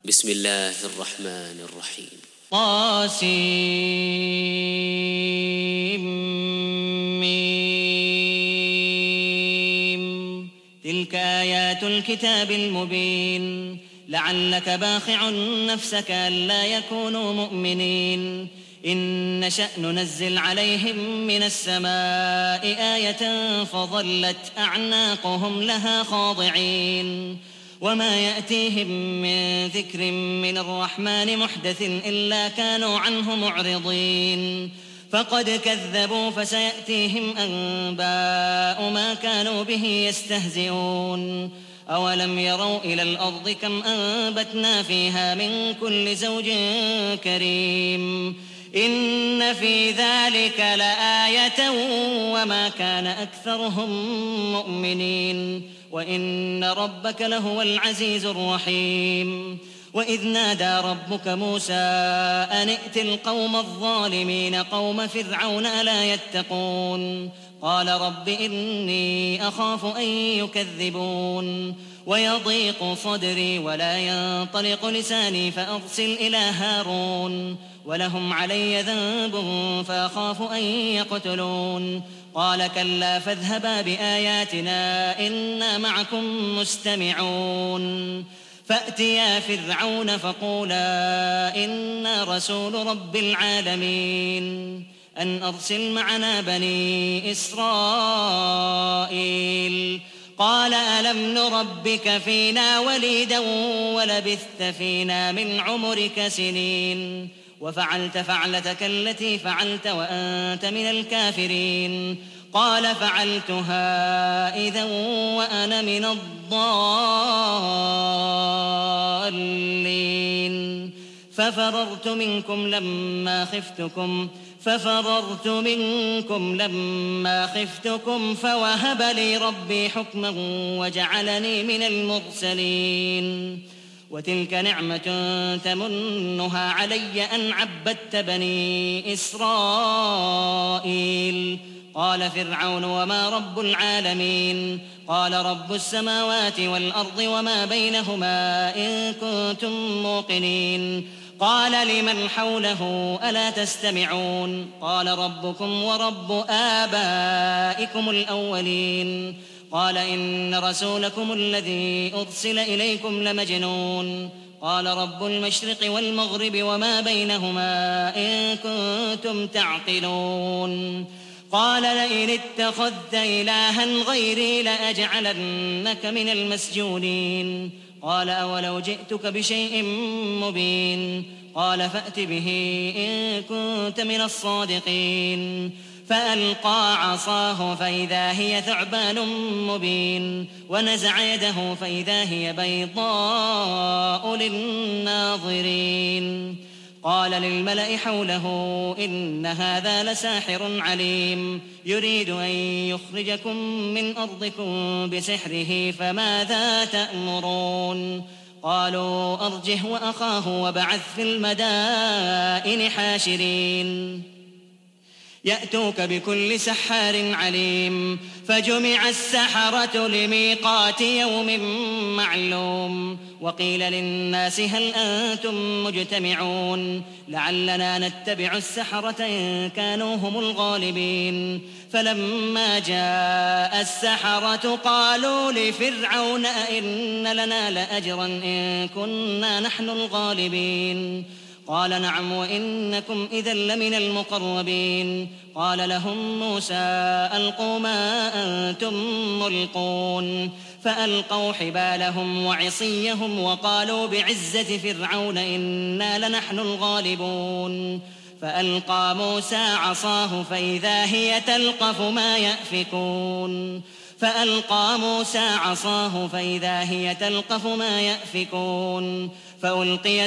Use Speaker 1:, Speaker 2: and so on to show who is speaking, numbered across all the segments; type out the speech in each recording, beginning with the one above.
Speaker 1: بسم الله الرحمن الرحيم.
Speaker 2: طاسيم. تلك آيات الكتاب المبين. لعلك باخع نفسك ألا يكونوا مؤمنين. إن نشأ ننزل عليهم من السماء آية فظلت أعناقهم لها خاضعين. وما يأتيهم من ذكر من الرحمن محدث إلا كانوا عنه معرضين. فقد كذبوا فسيأتيهم أنباء ما كانوا به يستهزئون. أولم يروا إلى الأرض كم أنبتنا فيها من كل زوج كريم. إن في ذلك لآية وما كان أكثرهم مؤمنين وإن ربك لهو العزيز الرحيم. وإذ نادى ربك موسى أن ائت القوم الظالمين قوم فرعون ألا يتقون. قال رب إني أخاف أن يكذبون ويضيق صدري ولا ينطلق لساني فأرسل إلى هارون ولهم علي ذنب فأخاف أن يقتلون. قال كلا فاذهبا بآياتنا إنا معكم مستمعون. فأتيا فرعون فقولا إنا رسول رب العالمين أن أرسل معنا بني إسرائيل. قال ألم نربك فينا وليدا ولبثت فينا من عمرك سنين وفعلت فعلتك التي فعلت وأنت من الكافرين. قال فعلتها إذا وأنا من الضالين. ففررت منكم لما خفتكم فوهب لي ربي حكما وجعلني من المرسلين. وتلك نعمة تمنها علي أن عبدت بني إسرائيل. قال فرعون وما رب العالمين. قال رب السماوات والأرض وما بينهما إن كنتم موقنين. قال لمن حوله ألا تستمعون. قال ربكم ورب آبائكم الأولين. قال إن رسولكم الذي أرسل إليكم لمجنون. قال رب المشرق والمغرب وما بينهما إن كنتم تعقلون. قال لئن اتخذت إلها غيري لأجعلنك من المسجونين. قال أولو جئتك بشيء مبين. قال فأت به إن كنت من الصادقين. فألقى عصاه فإذا هي ثعبان مبين ونزع يده فإذا هي بيضاء للناظرين. قال للملأ حوله إن هذا لساحر عليم يريد أن يخرجكم من أرضكم بسحره فماذا تأمرون. قالوا أرجه وأخاه وابعث في المدائن حاشرين يأتوك بكل سحار عليم. فجمع السحرة لميقات يوم معلوم. وقيل للناس هل أنتم مجتمعون لعلنا نتبع السحرة إن كانوا هم الغالبين. فلما جاء السحرة قالوا لفرعون أئن لنا لأجرا إن كنا نحن الغالبين. قال نعم وإنكم إذا لمن المقربين. قال لهم موسى ألقوا ما أنتم ملقون. فألقوا حبالهم وعصيهم وقالوا بعزة فرعون إنا لنحن الغالبون. فألقى موسى عصاه فإذا هي تلقف ما يأفكون. فألقي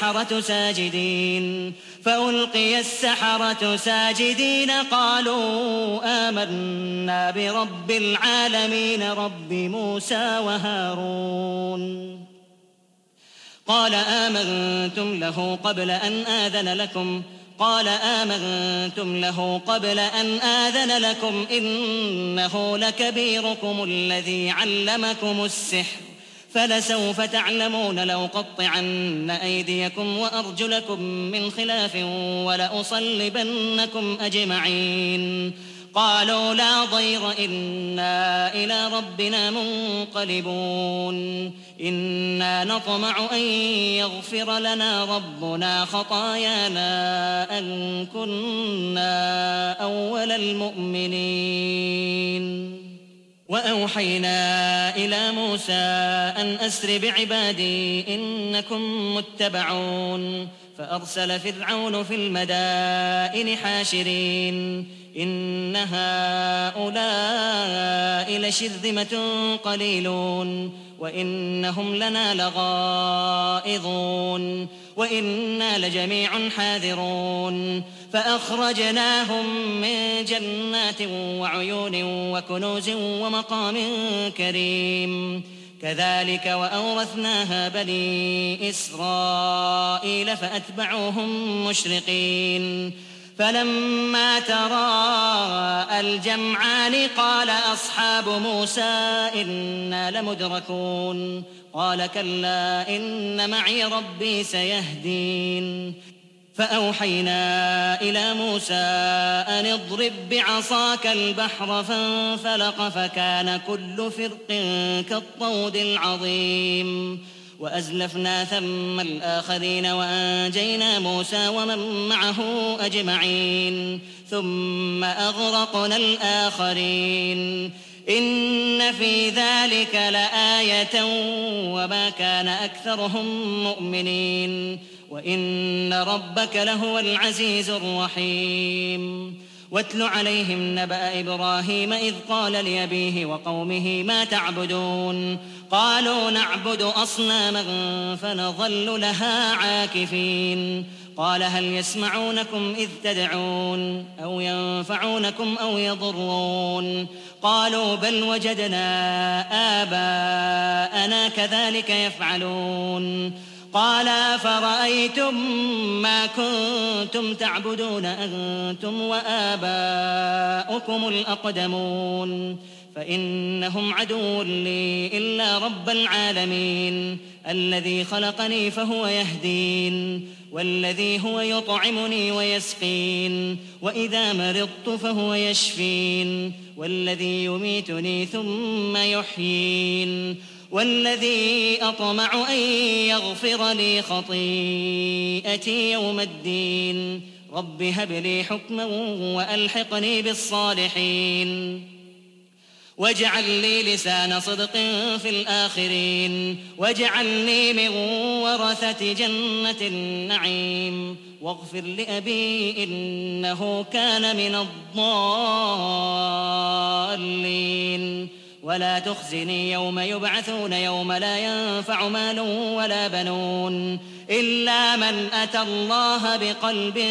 Speaker 2: السحرة ساجدين قالوا آمنا برب العالمين رب موسى وهارون. قال آمنتم له قبل أن آذن لكم إنه لكبيركم الذي علمكم السحر فلسوف تعلمون لأقطعن أيديكم وأرجلكم من خلاف ولأصلبنكم أجمعين. قالوا لا ضير إنا إلى ربنا منقلبون. إنا نطمع أن يغفر لنا ربنا خطايانا أن كنا أول المؤمنين. وأوحينا إلى موسى أن أسر بعبادي إنكم متبعون. فأرسل فرعون في المدائن حاشرين إن هؤلاء لشرذمة قليلون وإنهم لنا لغائظون وإنا لجميع حاذرون. فأخرجناهم من جنات وعيون وكنوز ومقام كريم. كذلك وأورثناها بني إسرائيل فأتبعوهم مشرقين. فلما تراءى الجمعان قال أصحاب موسى إنا لمدركون. قال كلا إن معي ربي سيهدين. فأوحينا إلى موسى أن اضرب بعصاك البحر فانفلق فكان كل فرق كالطود العظيم. وأزلفنا ثم الآخرين وأنجينا موسى ومن معه أجمعين ثم أغرقنا الآخرين. إن في ذلك لآية وما كان أكثرهم مؤمنين وإن ربك لهو العزيز الرحيم. واتل عليهم نبأ إبراهيم إذ قال لأبيه وقومه ما تعبدون. قالوا نعبد أصناما فنظل لها عاكفين. قال هل يسمعونكم إذ تدعون أو ينفعونكم أو يضرون. قالوا بل وجدنا آباءنا كذلك يفعلون. قال فرأيتم ما كنتم تعبدون أنتم وآباؤكم الأقدمون فإنهم عدو لي إلا رب العالمين الذي خلقني فهو يهدين والذي هو يطعمني ويسقين وإذا مرضت فهو يشفين والذي يميتني ثم يحيين والذي أطمع أن يغفر لي خطيئتي يوم الدين. رب هب لي حكما وألحقني بالصالحين واجعل لي لسان صدق في الآخرين واجعلني من ورثة جنة النعيم واغفر لأبي إنه كان من الضالين ولا تخزني يوم يبعثون يوم لا ينفع مال ولا بنون إلا من أتى الله بقلب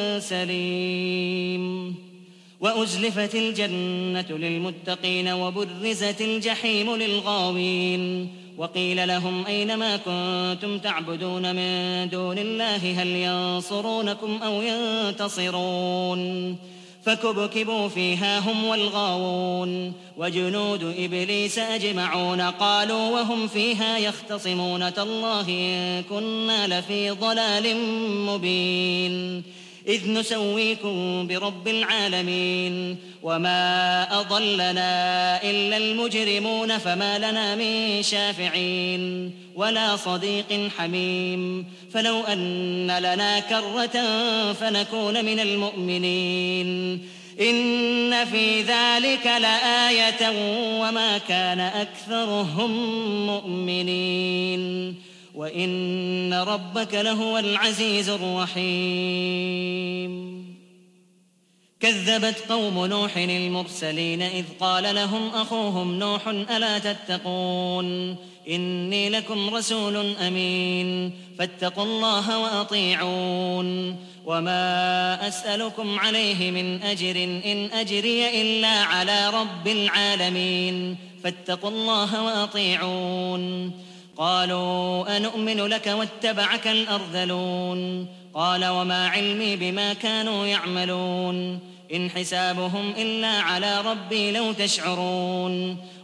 Speaker 2: سليم. وأزلفت الجنة للمتقين وبرزت الجحيم للغاوين وقيل لهم أين ما كنتم تعبدون من دون الله هل ينصرونكم أو ينتصرون. فكبكبوا فيها هم والغاوون وجنود إبليس أجمعون قالوا وهم فيها يختصمون تالله إن كنا لفي ضلال مبين إذ نسويكم برب العالمين وما أضلنا إلا المجرمون فما لنا من شافعين ولا صديق حميم فلو أن لنا كرة فنكون من المؤمنين إن في ذلك لآية وما كان أكثرهم مؤمنين وإن ربك لهو العزيز الرحيم. كذبت قوم نوح المرسلين إذ قال لهم أخوهم نوح ألا تتقون إني لكم رسول أمين فاتقوا الله وأطيعون وما أسألكم عليه من أجر إن أجري إلا على رب العالمين فاتقوا الله وأطيعون. قالوا أنؤمن لك واتبعك الأرذلون قال وما علمي بما كانوا يعملون إن حسابهم إلا على ربي لو تشعرون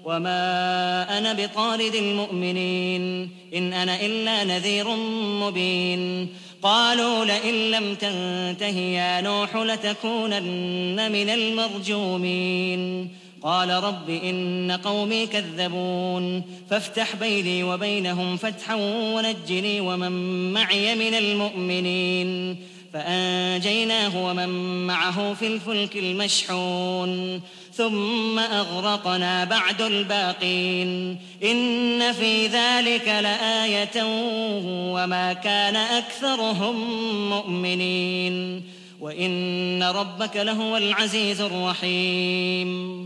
Speaker 2: وما أنا بطارد المؤمنين إن أنا إلا نذير مبين قالوا لئن لم تنته يا نوح لتكونن من المرجومين قال رب إن قومي كذبون فافتح بيني وبينهم فتحا ونجني ومن معي من المؤمنين فأنجيناه ومن معه في الفلك المشحون ثم أغرقنا بعد الباقين إن في ذلك لآية وما كان أكثرهم مؤمنين وإن ربك لهو العزيز الرحيم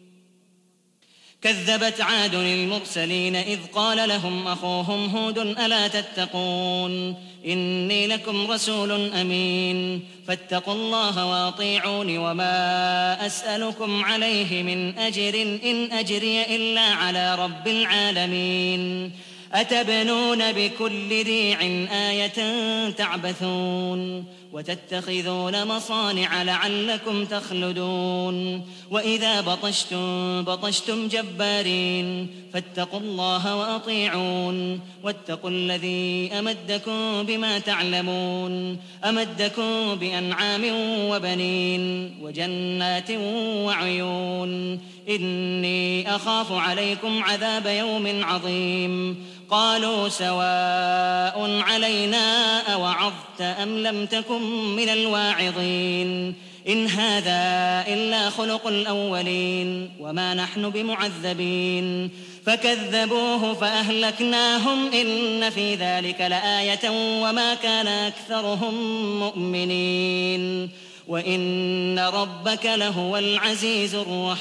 Speaker 2: كذبت عاد المرسلين إذ قال لهم أخوهم هود ألا تتقون إني لكم رسول أمين فاتقوا الله وأطيعون وما أسألكم عليه من أجر إن أجري إلا على رب العالمين أتبنون بكل ريع آية تعبثون وتتخذون مصانع لعلكم تخلدون وإذا بطشتم جبارين فاتقوا الله وأطيعون واتقوا الذي أمدكم بما تعلمون أمدكم بأنعام وبنين وجنات وعيون إني أخاف عليكم عذاب يوم عظيم قالوا سواء علينا أوعظت أم لم تكن من الواعظين إن هذا إلا خلق الأولين وما نحن بمعذبين فكذبوه فأهلكناهم إن في ذلك لآية وما كان أكثرهم مؤمنين وإن ربك لهو العزيز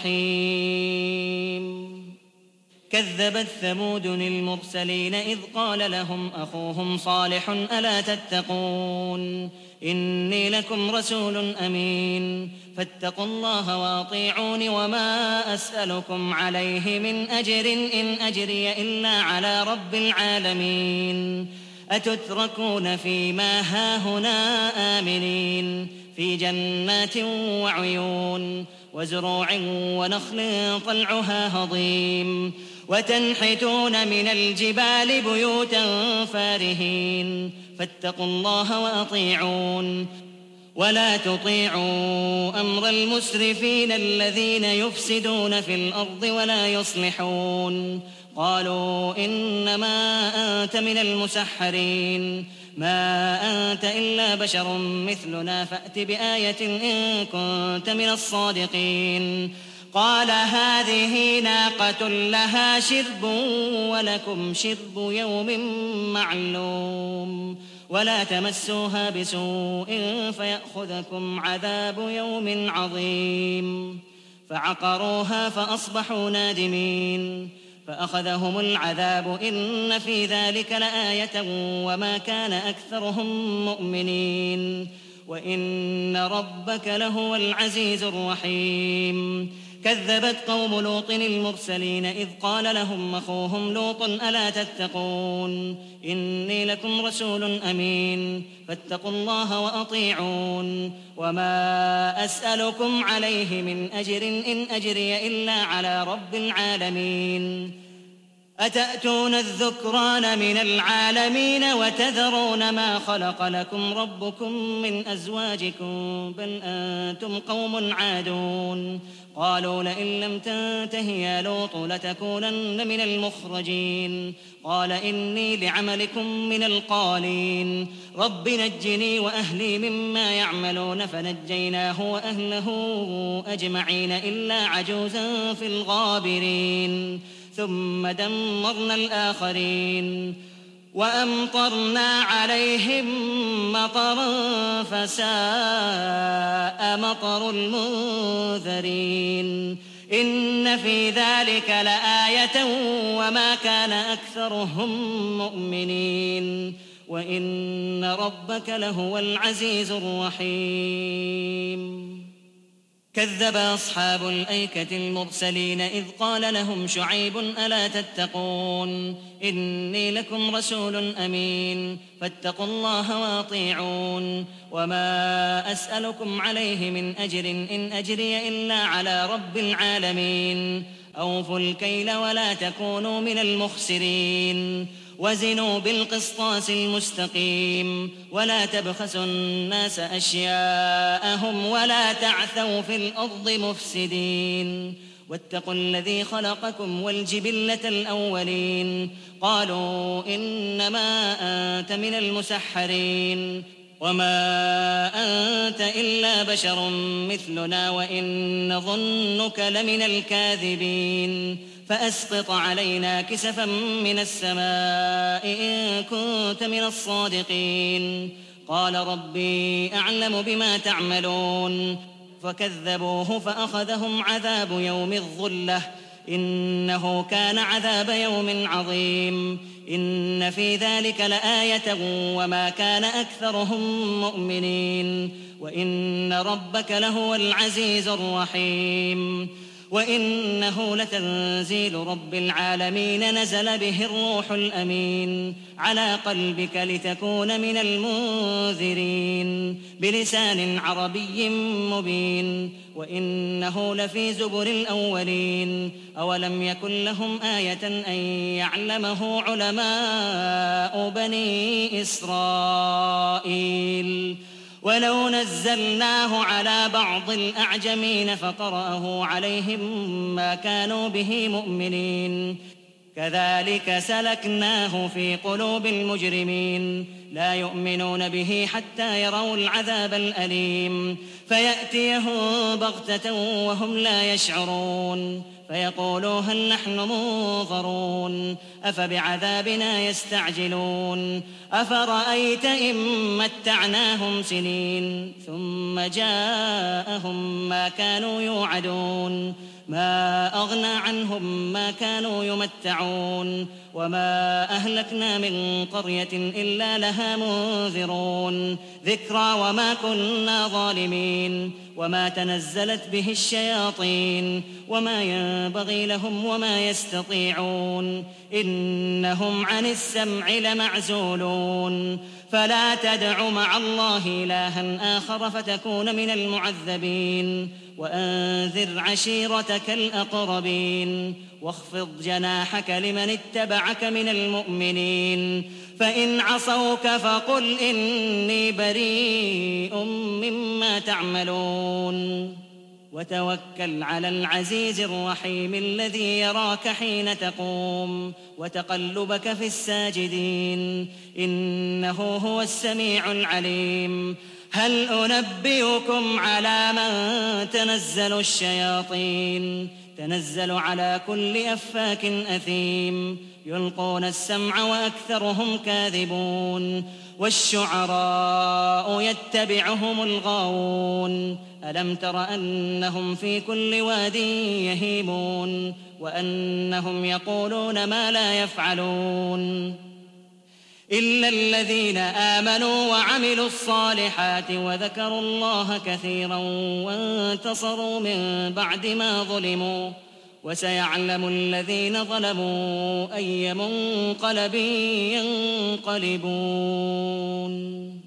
Speaker 2: الرحيم كذبت ثمود المرسلين إذ قال لهم أخوهم صالح ألا تتقون إني لكم رسول أمين فاتقوا الله وأطيعون وما أسألكم عليه من أجر إن أجري إلا على رب العالمين أتتركون فيما هاهنا آمنين في جنات وعيون وزروع ونخل طلعها هضيم وتنحتون من الجبال بيوتا فارهين فاتقوا الله وأطيعون ولا تطيعوا أمر المسرفين الذين يفسدون في الأرض ولا يصلحون قالوا إنما أنت من المسحرين ما أنت إلا بشر مثلنا فأت بآية إن كنت من الصادقين قال هذه ناقة لها شرب ولكم شرب يوم معلوم ولا تمسوها بسوء فيأخذكم عذاب يوم عظيم فعقروها فأصبحوا نادمين فأخذهم العذاب إن في ذلك لآية وما كان أكثرهم مؤمنين وإن ربك لهو العزيز الرحيم كذبت قوم لوط المرسلين إذ قال لهم أخوهم لوط ألا تتقون إني لكم رسول أمين فاتقوا الله وأطيعون وما أسألكم عليه من أجر إن أجري إلا على رب العالمين أتأتون الذكران من العالمين وتذرون ما خلق لكم ربكم من أزواجكم بل أنتم قوم عادون قالوا لئن لم تنته يا لوط لتكونن من المخرجين قال إني لعملكم من القالين رب نجني وأهلي مما يعملون فنجيناه وأهله أجمعين إلا عجوزا في الغابرين ثم دمرنا الآخرين وأمطرنا عليهم مطرا فساء مطر المنذرين إن في ذلك لآية وما كان أكثرهم مؤمنين وإن ربك لهو العزيز الرحيم كذب أصحاب الأيكة المرسلين إذ قال لهم شعيب ألا تتقون إني لكم رسول أمين فاتقوا الله وأطيعون وما أسألكم عليه من أجر إن أجري إلا على رب العالمين أوفوا الكيل ولا تكونوا من المخسرين وزنوا بالقسطاس المستقيم ولا تبخسوا الناس أشياءهم ولا تعثوا في الأرض مفسدين واتقوا الذي خلقكم والجبلة الأولين قالوا إنما أنت من المسحرين وما أنت إلا بشر مثلنا وإن نظنك لمن الكاذبين فأسقط علينا كسفا من السماء إن كنت من الصادقين قال ربي أعلم بما تعملون فكذبوه فأخذهم عذاب يوم الظلة إنه كان عذاب يوم عظيم إن في ذلك لآية وما كان أكثرهم مؤمنين وإن ربك لهو العزيز الرحيم وإنه لتنزيل رب العالمين نزل به الروح الأمين على قلبك لتكون من المنذرين بلسان عربي مبين وإنه لفي زبر الأولين أولم يكن لهم آية أن يعلمه علماء بني إسرائيل ولو نزلناه على بعض الأعجمين فقرأه عليهم ما كانوا به مؤمنين كذلك سلكناه في قلوب المجرمين لا يؤمنون به حتى يروا العذاب الأليم فيأتيهم بغتة وهم لا يشعرون فيقولوا هل نحن منظرون أفبعذابنا يستعجلون أفرأيت إن متعناهم سنين ثم جاءهم ما كانوا يوعدون ما أغنى عنهم ما كانوا يمتعون وما أهلكنا من قرية إلا لها منذرون ذكرى وما كنا ظالمين وما تنزلت به الشياطين وما ينبغي لهم وما يستطيعون إنهم عن السمع لمعزولون فلا تدع مع الله إلها آخر فتكون من المعذبين وأنذر عشيرتك الأقربين واخفض جناحك لمن اتبعك من المؤمنين فإن عصوك فقل إني بريء مما تعملون وتوكل على العزيز الرحيم الذي يراك حين تقوم وتقلبك في الساجدين إنه هو السميع العليم هل أنبئكم على من تنزل الشياطين تنزل على كل أفاك أثيم يلقون السمع وأكثرهم كاذبون والشعراء يتبعهم الغاوون ألم تر أنهم في كل واد يهيمون وأنهم يقولون ما لا يفعلون إلا الذين آمنوا وعملوا الصالحات وذكروا الله كثيرا وانتصروا من بعد ما ظلموا وسيعلم الذين ظلموا أي منقلب ينقلبون